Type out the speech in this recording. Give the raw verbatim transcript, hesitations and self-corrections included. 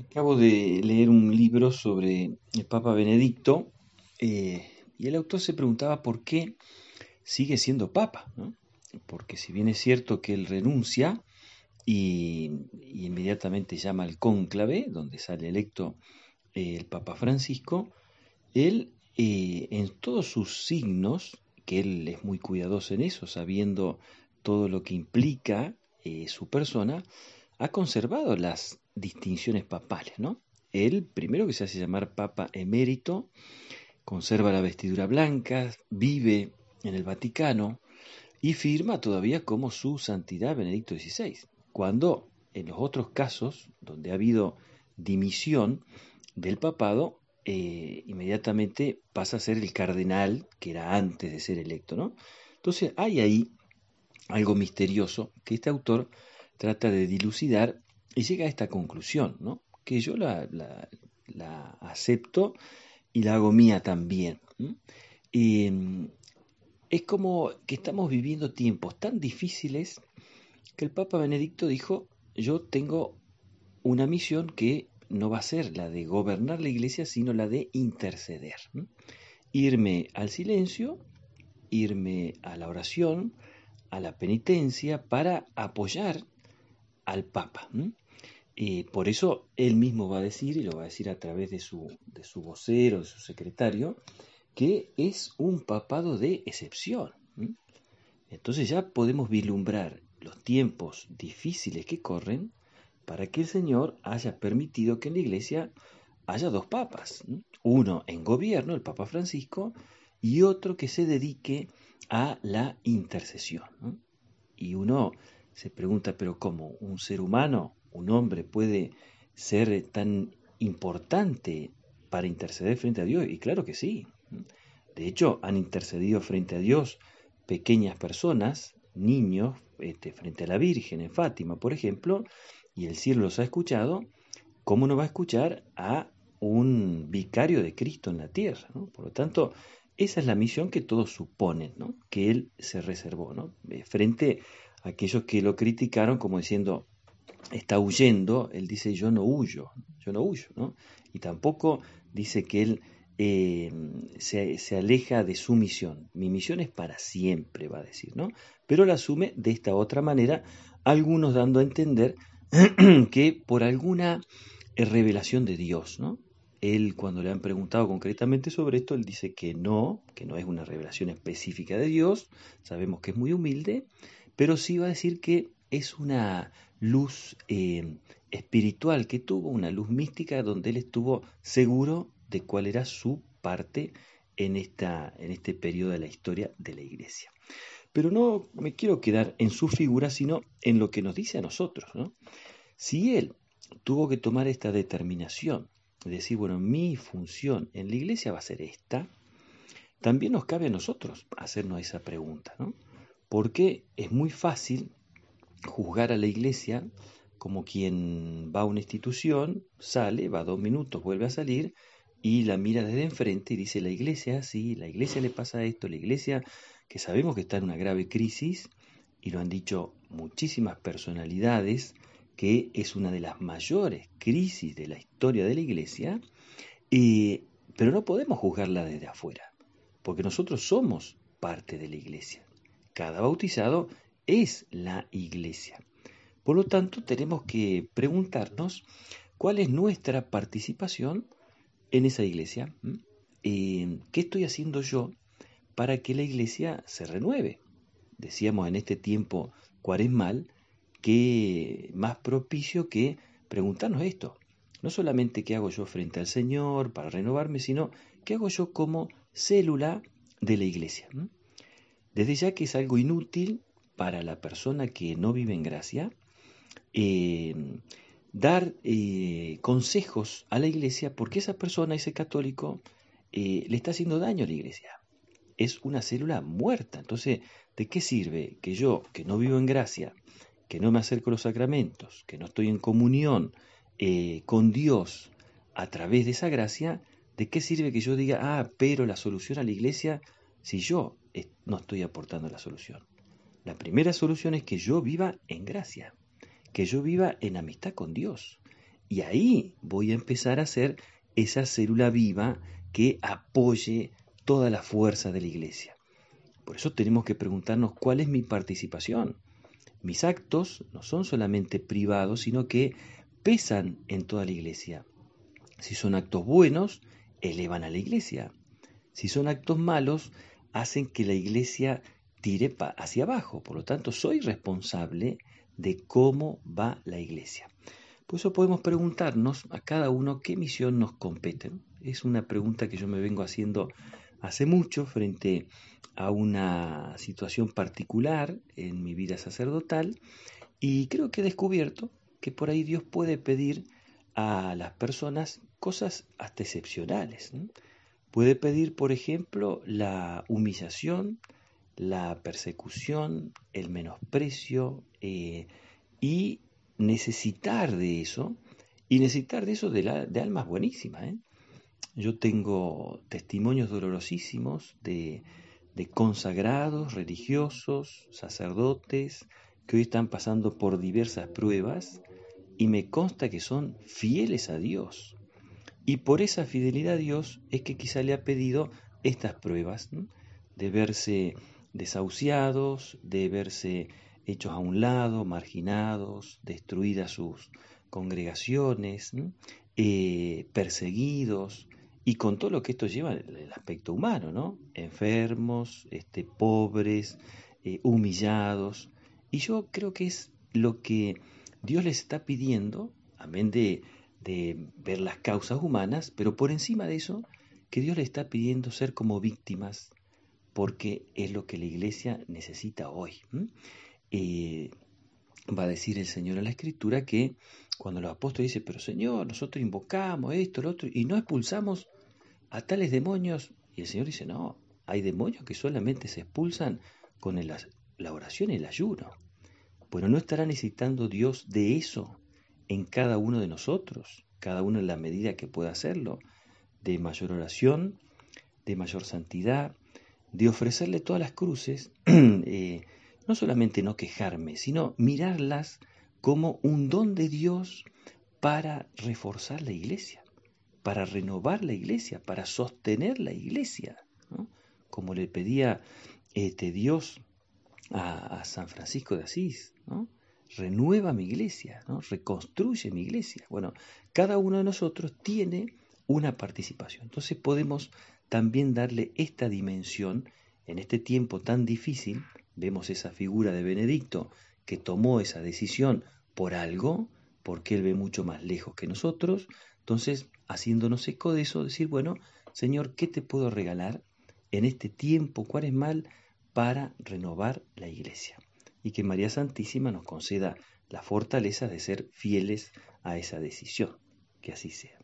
Acabo de leer un libro sobre el Papa Benedicto eh, y el autor se preguntaba por qué sigue siendo Papa, ¿no? Porque si bien es cierto que él renuncia y, y inmediatamente llama al cónclave, donde sale electo eh, el Papa Francisco, él eh, en todos sus signos, que él es muy cuidadoso en eso, sabiendo todo lo que implica eh, su persona, ha conservado las distinciones papales, ¿no? Él, primero que se hace llamar Papa emérito, conserva la vestidura blanca, vive en el Vaticano y firma todavía como su santidad Benedicto dieciséis, cuando en los otros casos donde ha habido dimisión del papado, eh, inmediatamente pasa a ser el cardenal que era antes de ser electo, ¿no? Entonces hay ahí algo misterioso que este autor trata de dilucidar y llega a esta conclusión, ¿no? Que yo la, la, la acepto y la hago mía también. ¿M? Y mm, es como que estamos viviendo tiempos tan difíciles que el Papa Benedicto dijo, yo tengo una misión que no va a ser la de gobernar la iglesia, sino la de interceder. ¿M? Irme al silencio, irme a la oración, a la penitencia para apoyar al Papa. ¿M? Y por eso él mismo va a decir, y lo va a decir a través de su, de su vocero, de su secretario, que es un papado de excepción. ¿M? Entonces ya podemos vislumbrar los tiempos difíciles que corren para que el Señor haya permitido que en la iglesia haya dos papas. ¿M? Uno en gobierno, el Papa Francisco, y otro que se dedique a la intercesión. ¿No? Y uno se pregunta, pero ¿cómo un ser humano, un hombre puede ser tan importante para interceder frente a Dios? Y claro que sí. De hecho, han intercedido frente a Dios pequeñas personas, niños, este, frente a la Virgen en Fátima, por ejemplo, y el cielo los ha escuchado. ¿Cómo no va a escuchar a un vicario de Cristo en la tierra? ¿No? Por lo tanto, esa es la misión que todos suponen, ¿no? Que él se reservó, ¿no? Eh, frente a aquellos que lo criticaron como diciendo, está huyendo, él dice, yo no huyo, yo no huyo, ¿no? Y tampoco dice que él eh, se, se aleja de su misión. Mi misión es para siempre, va a decir, ¿no? Pero la asume de esta otra manera, algunos dando a entender que por alguna eh, revelación de Dios, ¿no? Él, cuando le han preguntado concretamente sobre esto, él dice que no, que no es una revelación específica de Dios, sabemos que es muy humilde, pero sí va a decir que es una luz eh, espiritual que tuvo, una luz mística donde él estuvo seguro de cuál era su parte en, esta, en este periodo de la historia de la iglesia. Pero no me quiero quedar en su figura, sino en lo que nos dice a nosotros, ¿no? Si él tuvo que tomar esta determinación, de decir, bueno, mi función en la iglesia va a ser esta, también nos cabe a nosotros hacernos esa pregunta, ¿no? Porque es muy fácil juzgar a la iglesia como quien va a una institución, sale, va dos minutos, vuelve a salir y la mira desde enfrente y dice, la iglesia, sí, la iglesia le pasa esto, la iglesia que sabemos que está en una grave crisis, y lo han dicho muchísimas personalidades, que es una de las mayores crisis de la historia de la iglesia, eh, pero no podemos juzgarla desde afuera, porque nosotros somos parte de la iglesia. Cada bautizado es la iglesia. Por lo tanto, tenemos que preguntarnos cuál es nuestra participación en esa iglesia. ¿M? Eh, ¿Qué estoy haciendo yo para que la iglesia se renueve? Decíamos en este tiempo cuaresmal, que más propicio que preguntarnos esto. No solamente qué hago yo frente al Señor para renovarme, sino qué hago yo como célula de la iglesia. ¿M? Desde ya que es algo inútil para la persona que no vive en gracia, eh, dar eh, consejos a la iglesia porque esa persona, ese católico, eh, le está haciendo daño a la iglesia. Es una célula muerta. Entonces, ¿de qué sirve que yo, que no vivo en gracia, que no me acerco a los sacramentos, que no estoy en comunión eh, con Dios a través de esa gracia, de qué sirve que yo diga, ah, pero la solución a la iglesia, si yo eh, no estoy aportando la solución? La primera solución es que yo viva en gracia, que yo viva en amistad con Dios. Y ahí voy a empezar a hacer esa célula viva que apoye toda la fuerza de la iglesia. Por eso tenemos que preguntarnos cuál es mi participación. Mis actos no son solamente privados, sino que pesan en toda la iglesia. Si son actos buenos, elevan a la iglesia. Si son actos malos, hacen que la iglesia tire hacia abajo. Por lo tanto, soy responsable de cómo va la iglesia. Por eso podemos preguntarnos a cada uno qué misión nos compete. Es una pregunta que yo me vengo haciendo hace mucho frente a una situación particular en mi vida sacerdotal, y creo que he descubierto que por ahí Dios puede pedir a las personas cosas hasta excepcionales, ¿no? Puede pedir, por ejemplo, la humillación, la persecución, el menosprecio, eh, y necesitar de eso, y necesitar de eso de, la, de almas buenísimas, ¿eh? Yo tengo testimonios dolorosísimos de, de consagrados, religiosos, sacerdotes, que hoy están pasando por diversas pruebas, y me consta que son fieles a Dios. Y por esa fidelidad a Dios es que quizá le ha pedido estas pruebas, ¿no? De verse desahuciados, de verse hechos a un lado, marginados, destruidas sus congregaciones, ¿no? eh, perseguidos, y con todo lo que esto lleva el aspecto humano, ¿no? Enfermos, este, pobres, eh, humillados. Y yo creo que es lo que Dios les está pidiendo, amén de de ver las causas humanas, pero por encima de eso, que Dios le está pidiendo ser como víctimas, porque es lo que la iglesia necesita hoy. Eh, va a decir el Señor en la Escritura que cuando los apóstoles dicen, pero Señor, nosotros invocamos esto, lo otro, y no expulsamos a tales demonios, y el Señor dice, no, hay demonios que solamente se expulsan con el, la oración y el ayuno. Bueno, ¿no estará necesitando Dios de eso en cada uno de nosotros, cada uno en la medida que pueda hacerlo, de mayor oración, de mayor santidad, de ofrecerle todas las cruces, eh, no solamente no quejarme, sino mirarlas como un don de Dios para reforzar la iglesia, para renovar la iglesia, para sostener la iglesia, ¿no? Como le pedía este, Dios a, a San Francisco de Asís, ¿no? Renueva mi iglesia, ¿no? Reconstruye mi iglesia. Bueno, cada uno de nosotros tiene una participación. Entonces podemos también darle esta dimensión en este tiempo tan difícil. Vemos esa figura de Benedicto que tomó esa decisión por algo, porque él ve mucho más lejos que nosotros. Entonces, haciéndonos eco de eso, decir, bueno, Señor, ¿qué te puedo regalar en este tiempo cuaresmal para renovar la iglesia? Y que María Santísima nos conceda la fortaleza de ser fieles a esa decisión. Que así sea.